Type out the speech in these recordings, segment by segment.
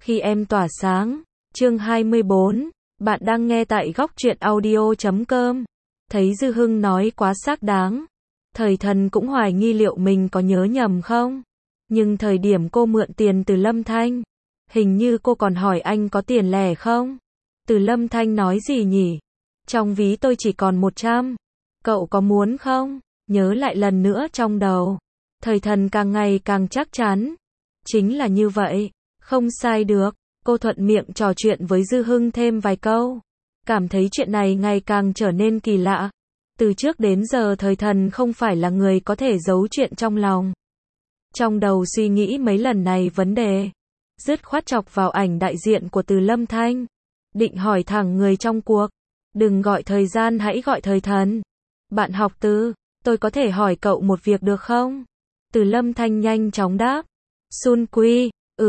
Khi em tỏa sáng, chương 24, bạn đang nghe tại góc truyện audio.com. Thấy Dư Hưng nói quá xác đáng. Thời Thần cũng hoài nghi liệu mình có nhớ nhầm không. Nhưng thời điểm cô mượn tiền từ Lâm Thanh, hình như cô còn hỏi anh có tiền lẻ không. Từ Lâm Thanh nói gì nhỉ? Trong ví tôi chỉ còn 100. Cậu có muốn không? Nhớ lại lần nữa trong đầu. Thời Thần càng ngày càng chắc chắn. Chính là như vậy. Không sai được. Cô thuận miệng trò chuyện với Dư Hưng thêm vài câu. Cảm thấy chuyện này ngày càng trở nên kỳ lạ. Từ trước đến giờ Thời Thần không phải là người có thể giấu chuyện trong lòng. Trong đầu suy nghĩ mấy lần này vấn đề. Dứt khoát chọc vào ảnh đại diện của Từ Lâm Thanh. Định hỏi thẳng người trong cuộc. Đừng gọi thời gian, hãy gọi Thời Thần. Bạn học Từ, tôi có thể hỏi cậu một việc được không? Từ Lâm Thanh nhanh chóng đáp. Sun Quy,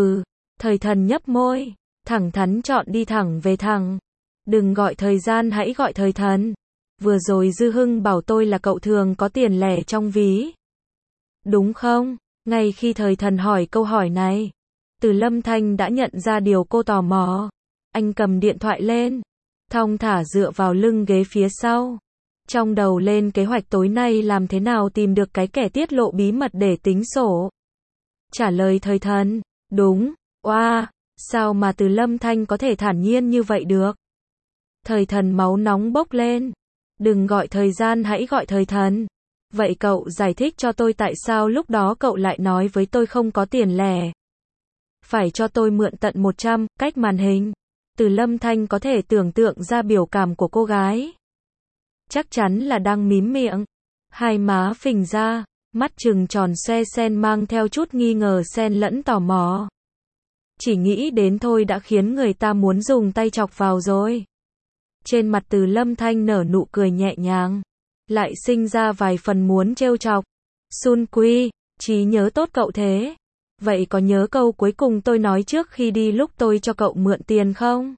Thời Thần nhấp môi, thẳng thắn chọn đi thẳng về thẳng. Đừng gọi thời gian, hãy gọi Thời Thần. Vừa rồi Dư Hưng bảo tôi là cậu thường có tiền lẻ trong ví. Đúng không? Ngay khi Thời Thần hỏi câu hỏi này, Từ Lâm Thanh đã nhận ra điều cô tò mò. Anh cầm điện thoại lên, thong thả dựa vào lưng ghế phía sau. Trong đầu lên kế hoạch tối nay làm thế nào tìm được cái kẻ tiết lộ bí mật để tính sổ. Trả lời Thời Thần, đúng. Oa, sao mà Từ Lâm Thanh có thể thản nhiên như vậy được? Thời Thần máu nóng bốc lên. Đừng gọi thời gian, hãy gọi Thời Thần. Vậy cậu giải thích cho tôi tại sao lúc đó cậu lại nói với tôi không có tiền lẻ. Phải cho tôi mượn tận 100, cách màn hình. Từ Lâm Thanh có thể tưởng tượng ra biểu cảm của cô gái. Chắc chắn là đang mím miệng. Hai má phình ra, mắt trừng tròn xoe sen mang theo chút nghi ngờ xen lẫn tò mò. Chỉ nghĩ đến thôi đã khiến người ta muốn dùng tay chọc vào rồi. Trên mặt Từ Lâm Thanh nở nụ cười nhẹ nhàng. Lại sinh ra vài phần muốn trêu chọc. Sun Quy, trí nhớ tốt cậu thế. Vậy có nhớ câu cuối cùng tôi nói trước khi đi lúc tôi cho cậu mượn tiền không?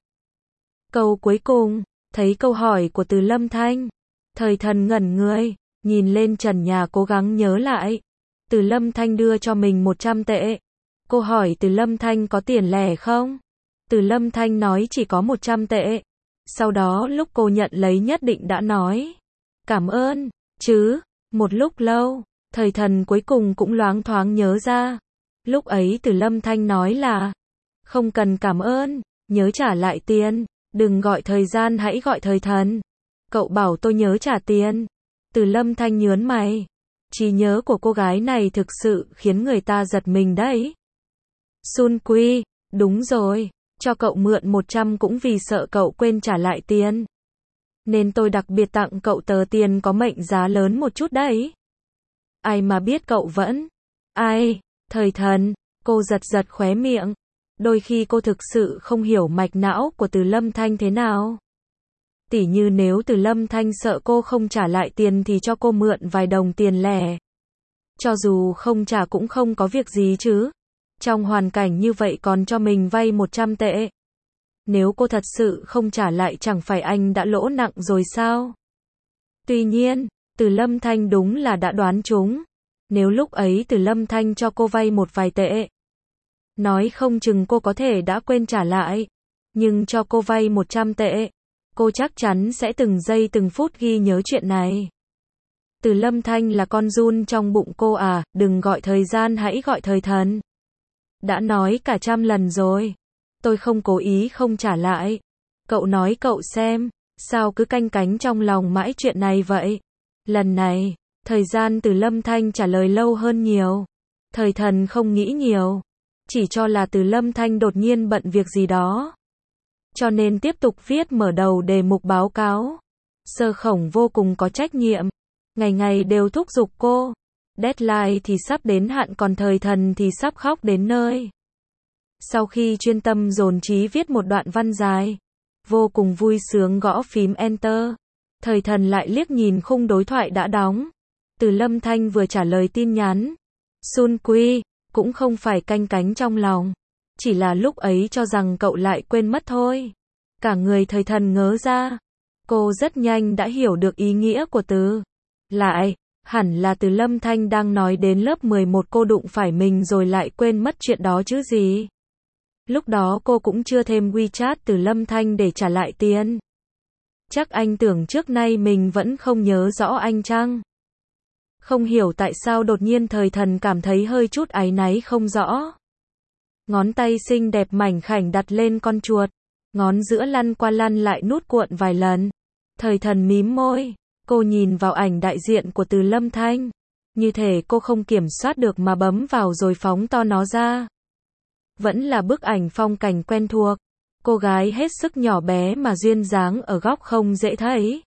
Câu cuối cùng, thấy câu hỏi của Từ Lâm Thanh. Thời Thần ngẩn người, nhìn lên trần nhà cố gắng nhớ lại. Từ Lâm Thanh đưa cho mình 100 tệ. Cô hỏi Từ Lâm Thanh có tiền lẻ không? Từ Lâm Thanh nói chỉ có 100 tệ. Sau đó lúc cô nhận lấy nhất định đã nói. Cảm ơn, chứ. Một lúc lâu, Thời Thần cuối cùng cũng loáng thoáng nhớ ra. Lúc ấy Từ Lâm Thanh nói là. Không cần cảm ơn, nhớ trả lại tiền. Đừng gọi thời gian, hãy gọi Thời Thần. Cậu bảo tôi nhớ trả tiền. Từ Lâm Thanh nhớn mày. Trí nhớ của cô gái này thực sự khiến người ta giật mình đấy. Sun Quy, đúng rồi, cho cậu mượn 100 cũng vì sợ cậu quên trả lại tiền. Nên tôi đặc biệt tặng cậu tờ tiền có mệnh giá lớn một chút đấy. Ai mà biết cậu vẫn. Ai, Thời Thần, cô giật giật khóe miệng. Đôi khi cô thực sự không hiểu mạch não của Từ Lâm Thanh thế nào. Tỉ như nếu Từ Lâm Thanh sợ cô không trả lại tiền thì cho cô mượn vài đồng tiền lẻ. Cho dù không trả cũng không có việc gì chứ. Trong hoàn cảnh như vậy còn cho mình vay 100 tệ. Nếu cô thật sự không trả lại chẳng phải anh đã lỗ nặng rồi sao? Tuy nhiên, Từ Lâm Thanh đúng là đã đoán trúng. Nếu lúc ấy Từ Lâm Thanh cho cô vay một vài tệ, nói không chừng cô có thể đã quên trả lại. Nhưng cho cô vay 100 tệ, cô chắc chắn sẽ từng giây từng phút ghi nhớ chuyện này. Từ Lâm Thanh là con giun trong bụng cô à, đừng gọi thời gian, hãy gọi Thời Thần. Đã nói cả 100 lần rồi. Tôi không cố ý không trả lại. Cậu nói cậu xem, sao cứ canh cánh trong lòng mãi chuyện này vậy? Lần này, thời gian Từ Lâm Thanh trả lời lâu hơn nhiều. Thời Thần không nghĩ nhiều. Chỉ cho là Từ Lâm Thanh đột nhiên bận việc gì đó. Cho nên tiếp tục viết mở đầu đề mục báo cáo. Sơ Khổng vô cùng có trách nhiệm. Ngày ngày đều thúc giục cô. Deadline thì sắp đến hạn còn Thời Thần thì sắp khóc đến nơi. Sau khi chuyên tâm dồn trí viết một đoạn văn dài, vô cùng vui sướng gõ phím Enter. Thời Thần lại liếc nhìn khung đối thoại đã đóng. Từ Lâm Thanh vừa trả lời tin nhắn. Sun Quy, cũng không phải canh cánh trong lòng. Chỉ là lúc ấy cho rằng cậu lại quên mất thôi. Cả người Thời Thần ngớ ra. Cô rất nhanh đã hiểu được ý nghĩa của từ. Lại, hẳn là Từ Lâm Thanh đang nói đến lớp 11 cô đụng phải mình rồi lại quên mất chuyện đó chứ gì. Lúc đó cô cũng chưa thêm WeChat từ Lâm Thanh để trả lại tiền. Chắc anh tưởng trước nay mình vẫn không nhớ rõ anh chăng? Không hiểu tại sao đột nhiên Thời Thần cảm thấy hơi chút áy náy không rõ. Ngón tay xinh đẹp mảnh khảnh đặt lên con chuột, ngón giữa lăn qua lăn lại nút cuộn vài lần. Thời Thần mím môi, cô nhìn vào ảnh đại diện của Từ Lâm Thanh. Như thể cô không kiểm soát được mà bấm vào rồi phóng to nó ra. Vẫn là bức ảnh phong cảnh quen thuộc. Cô gái hết sức nhỏ bé mà duyên dáng ở góc không dễ thấy.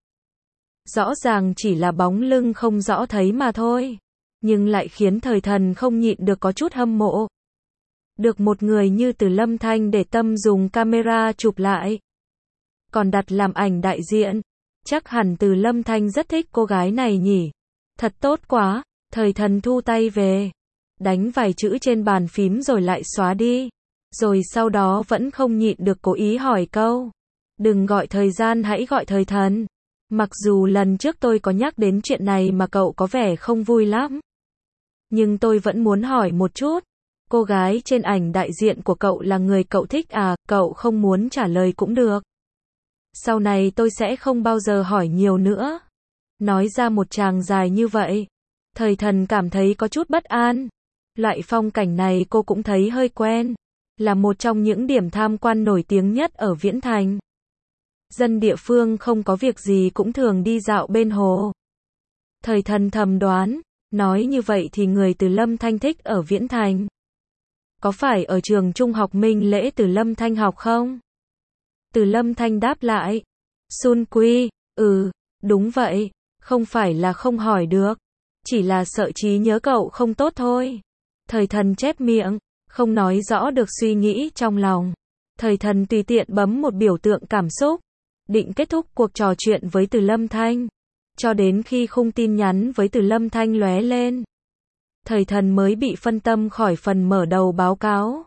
Rõ ràng chỉ là bóng lưng không rõ thấy mà thôi. Nhưng lại khiến Thời Thần không nhịn được có chút hâm mộ. Được một người như Từ Lâm Thanh để tâm dùng camera chụp lại. Còn đặt làm ảnh đại diện. Chắc hẳn Từ Lâm Thanh rất thích cô gái này nhỉ. Thật tốt quá. Thời Thần thu tay về. Đánh vài chữ trên bàn phím rồi lại xóa đi. Rồi sau đó vẫn không nhịn được cố ý hỏi câu. Đừng gọi thời gian, hãy gọi Thời Thần. Mặc dù lần trước tôi có nhắc đến chuyện này mà cậu có vẻ không vui lắm. Nhưng tôi vẫn muốn hỏi một chút. Cô gái trên ảnh đại diện của cậu là người cậu thích à? Cậu không muốn trả lời cũng được. Sau này tôi sẽ không bao giờ hỏi nhiều nữa. Nói ra một tràng dài như vậy. Thời Thần cảm thấy có chút bất an. Loại phong cảnh này cô cũng thấy hơi quen. Là một trong những điểm tham quan nổi tiếng nhất ở Viễn Thành. Dân địa phương không có việc gì cũng thường đi dạo bên hồ. Thời Thần thầm đoán, nói như vậy thì người Từ Lâm Thanh thích ở Viễn Thành. Có phải ở trường trung học Minh Lễ Từ Lâm Thanh học không? Từ Lâm Thanh đáp lại. Sun Quy, đúng vậy, không phải là không hỏi được. Chỉ là sợ trí nhớ cậu không tốt thôi. Thời Thần chép miệng, không nói rõ được suy nghĩ trong lòng. Thời Thần tùy tiện bấm một biểu tượng cảm xúc. Định kết thúc cuộc trò chuyện với Từ Lâm Thanh. Cho đến khi khung tin nhắn với Từ Lâm Thanh lóe lên. Thời Thần mới bị phân tâm khỏi phần mở đầu báo cáo.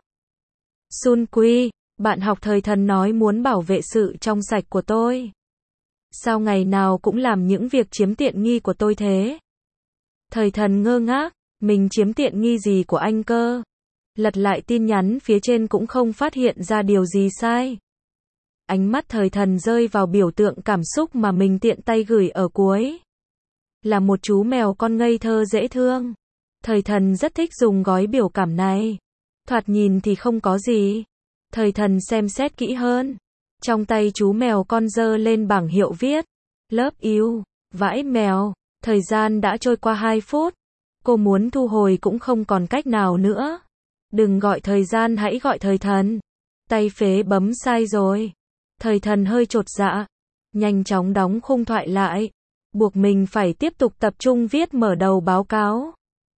Sun Quy, bạn học Thời Thần nói muốn bảo vệ sự trong sạch của tôi. Sao ngày nào cũng làm những việc chiếm tiện nghi của tôi thế? Thời Thần ngơ ngác, mình chiếm tiện nghi gì của anh cơ? Lật lại tin nhắn phía trên cũng không phát hiện ra điều gì sai. Ánh mắt Thời Thần rơi vào biểu tượng cảm xúc mà mình tiện tay gửi ở cuối. Là một chú mèo con ngây thơ dễ thương. Thời Thần rất thích dùng gói biểu cảm này. Thoạt nhìn thì không có gì. Thời Thần xem xét kỹ hơn. Trong tay chú mèo con giơ lên bảng hiệu viết. Love you, vãi mèo. Thời gian đã trôi qua 2 phút. Cô muốn thu hồi cũng không còn cách nào nữa. Đừng gọi thời gian, hãy gọi Thời Thần. Tay phế bấm sai rồi. Thời Thần hơi chột dạ. Nhanh chóng đóng khung thoại lại. Buộc mình phải tiếp tục tập trung viết mở đầu báo cáo.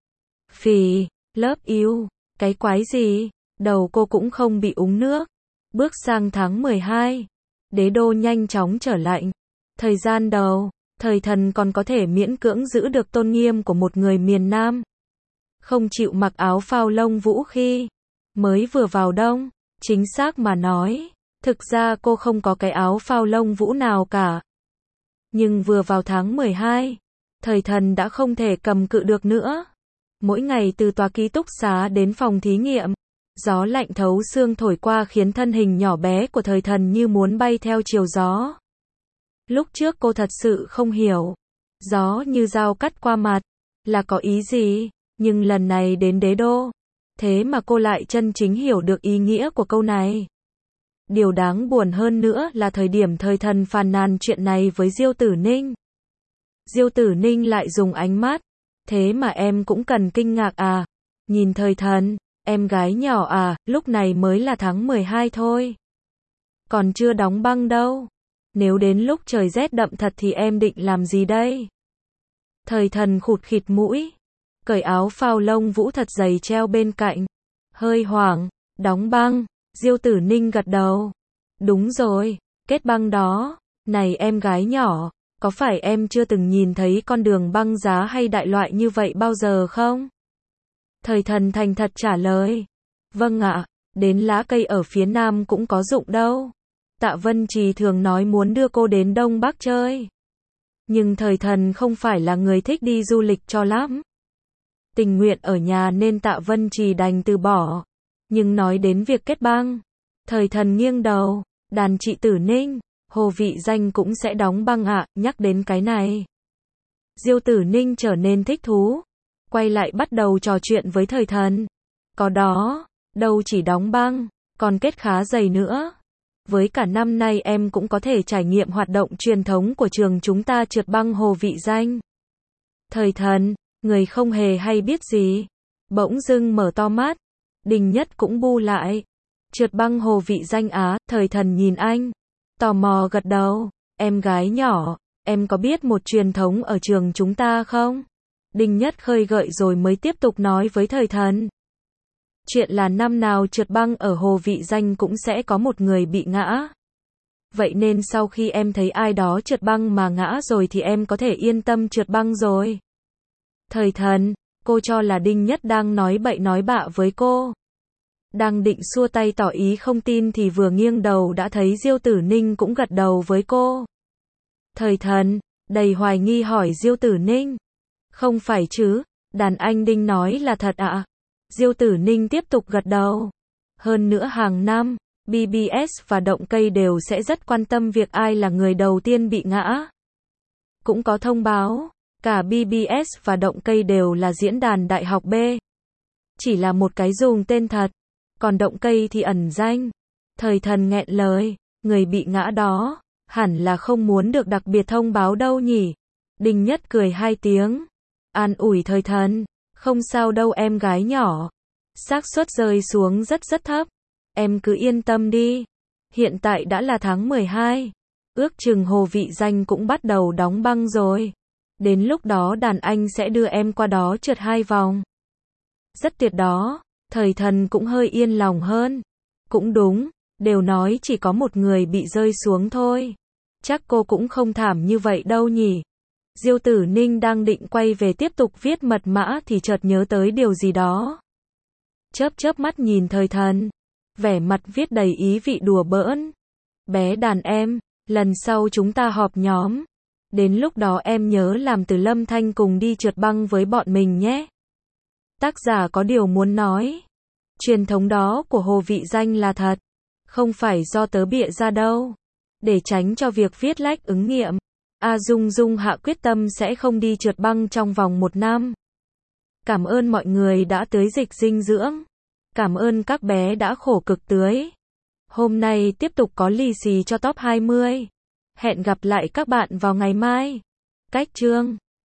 Phì, love you, cái quái gì? Đầu cô cũng không bị úng nước. Bước sang tháng 12. Đế đô nhanh chóng trở lạnh. Thời gian đầu, Thời Thần còn có thể miễn cưỡng giữ được tôn nghiêm của một người miền Nam. Không chịu mặc áo phao lông vũ khi mới vừa vào đông. Chính xác mà nói, thực ra cô không có cái áo phao lông vũ nào cả. Nhưng vừa vào tháng 12, Thời Thần đã không thể cầm cự được nữa. Mỗi ngày từ tòa ký túc xá đến phòng thí nghiệm, gió lạnh thấu xương thổi qua khiến thân hình nhỏ bé của Thời Thần như muốn bay theo chiều gió. Lúc trước cô thật sự không hiểu, gió như dao cắt qua mặt, là có ý gì, nhưng lần này đến đế đô, thế mà cô lại chân chính hiểu được ý nghĩa của câu này. Điều đáng buồn hơn nữa là thời điểm Thời Thần phàn nàn chuyện này với Diêu Tử Ninh. Diêu Tử Ninh lại dùng ánh mắt, thế mà em cũng cần kinh ngạc à? Nhìn Thời Thần, em gái nhỏ à, lúc này mới là tháng 12 thôi. Còn chưa đóng băng đâu. Nếu đến lúc trời rét đậm thật thì em định làm gì đây? Thời Thần khụt khịt mũi, cởi áo phao lông vũ thật dày treo bên cạnh. Hơi hoảng, đóng băng. Diêu Tử Ninh gật đầu. Đúng rồi, kết băng đó. Này em gái nhỏ, có phải em chưa từng nhìn thấy con đường băng giá hay đại loại như vậy bao giờ không? Thời Thần thành thật trả lời. Vâng ạ, đến lá cây ở phía nam cũng có dụng đâu. Tạ Vân Trì thường nói muốn đưa cô đến Đông Bắc chơi. Nhưng Thời Thần không phải là người thích đi du lịch cho lắm. Tình nguyện ở nhà nên Tạ Vân Trì đành từ bỏ. Nhưng nói đến việc kết băng, Thời Thần nghiêng đầu, đàn chị Tử Ninh, Hồ Vị Danh cũng sẽ đóng băng ạ, nhắc đến cái này. Diêu Tử Ninh trở nên thích thú, quay lại bắt đầu trò chuyện với Thời Thần. Có đó, đâu chỉ đóng băng, còn kết khá dày nữa. Với cả năm nay em cũng có thể trải nghiệm hoạt động truyền thống của trường chúng ta trượt băng Hồ Vị Danh. Thời Thần, người không hề hay biết gì, bỗng dưng mở to mắt. Đình Nhất cũng bu lại. Trượt băng Hồ Vị Danh á? Thời Thần nhìn anh, tò mò gật đầu. Em gái nhỏ, em có biết một truyền thống ở trường chúng ta không? Đình Nhất khơi gợi rồi mới tiếp tục nói với Thời Thần. Chuyện là năm nào trượt băng ở Hồ Vị Danh cũng sẽ có một người bị ngã. Vậy nên sau khi em thấy ai đó trượt băng mà ngã rồi thì em có thể yên tâm trượt băng rồi. Thời Thần, cô cho là Đinh Nhất đang nói bậy nói bạ với cô. Đang định xua tay tỏ ý không tin thì vừa nghiêng đầu đã thấy Diêu Tử Ninh cũng gật đầu với cô. Thời Thần, đầy hoài nghi hỏi Diêu Tử Ninh. Không phải chứ, đàn anh Đinh nói là thật ạ. Diêu Tử Ninh tiếp tục gật đầu. Hơn nữa hàng năm, BBS và Động Cây đều sẽ rất quan tâm việc ai là người đầu tiên bị ngã. Cũng có thông báo, cả BBS và Động Cây đều là diễn đàn đại học B. Chỉ là một cái dùng tên thật, còn Động Cây thì ẩn danh. Thời Thần nghẹn lời, người bị ngã đó, hẳn là không muốn được đặc biệt thông báo đâu nhỉ. Đinh Nhất cười 2 tiếng, an ủi Thời Thần, không sao đâu em gái nhỏ. Xác suất rơi xuống rất thấp. Em cứ yên tâm đi. Hiện tại đã là tháng 12. Ước chừng Hồ Vị Danh cũng bắt đầu đóng băng rồi. Đến lúc đó đàn anh sẽ đưa em qua đó trượt 2 vòng. Rất tuyệt đó. Thời Thần cũng hơi yên lòng hơn. Cũng đúng, đều nói chỉ có một người bị rơi xuống thôi. Chắc cô cũng không thảm như vậy đâu nhỉ. Diêu Tử Ninh đang định quay về tiếp tục viết mật mã thì chợt nhớ tới điều gì đó. Chớp mắt nhìn Thời Thần, vẻ mặt viết đầy ý vị đùa bỡn. Bé đàn em, lần sau chúng ta họp nhóm. Đến lúc đó em nhớ làm Từ Lâm Thanh cùng đi trượt băng với bọn mình nhé. Tác giả có điều muốn nói. Truyền thống đó của Hồ Vị Danh là thật, không phải do tớ bịa ra đâu. Để tránh cho việc viết lách ứng nghiệm, A Dung Dung hạ quyết tâm sẽ không đi trượt băng trong vòng 1 năm. Cảm ơn mọi người đã tưới dịch dinh dưỡng. Cảm ơn các bé đã khổ cực tưới. Hôm nay tiếp tục có lì xì cho top 20. Hẹn gặp lại các bạn vào ngày mai. Cách chương